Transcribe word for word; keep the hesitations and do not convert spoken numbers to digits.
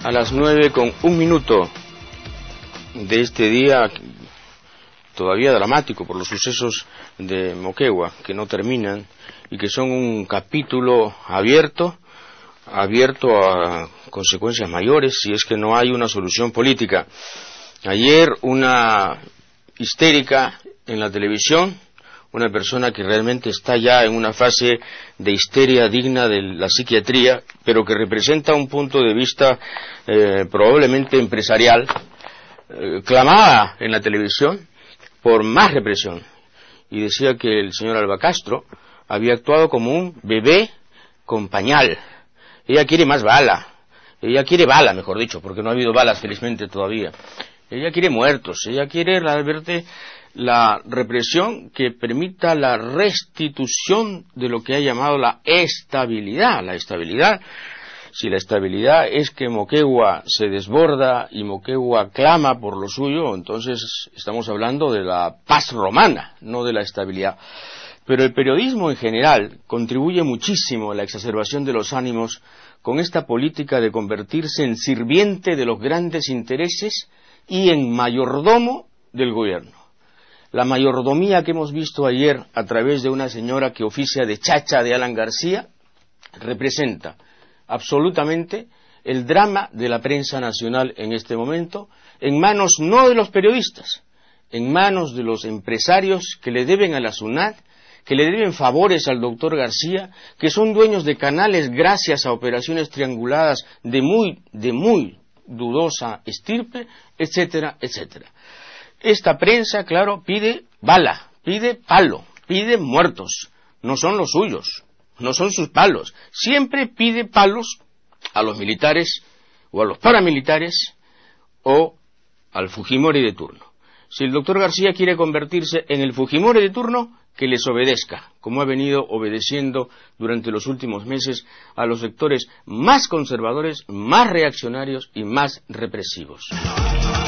a las nueve con un minuto de este día todavía dramático por los sucesos de Moquegua, que no terminan y que son un capítulo abierto, abierto a consecuencias mayores si es que no hay una solución política. Ayer una histérica en la televisión, una persona que realmente está ya en una fase de histeria digna de la psiquiatría, pero que representa un punto de vista eh, probablemente empresarial, eh, clamaba en la televisión por más represión, y decía que el señor Alba Castro había actuado como un bebé con pañal. Ella quiere más bala, ella quiere bala, mejor dicho, porque no ha habido balas felizmente todavía. Ella quiere muertos, ella quiere realmente la represión que permita la restitución de lo que ha llamado la estabilidad. La estabilidad, si la estabilidad es que Moquegua se desborda y Moquegua clama por lo suyo, entonces estamos hablando de la paz romana, no de la estabilidad. Pero el periodismo en general contribuye muchísimo a la exacerbación de los ánimos con esta política de convertirse en sirviente de los grandes intereses y en mayordomo del gobierno. La mayordomía que hemos visto ayer a través de una señora que oficia de chacha de Alan García representa absolutamente el drama de la prensa nacional en este momento, en manos no de los periodistas, en manos de los empresarios que le deben a la SUNAT, que le deben favores al doctor García, que son dueños de canales gracias a operaciones trianguladas de muy, de muy dudosa estirpe, etcétera, etcétera. Esta prensa, claro, pide bala, pide palo, pide muertos, no son los suyos, no son sus palos, siempre pide palos a los militares o a los paramilitares o al Fujimori de turno. Si el doctor García quiere convertirse en el Fujimori de turno, que les obedezca, como ha venido obedeciendo durante los últimos meses a los sectores más conservadores, más reaccionarios y más represivos.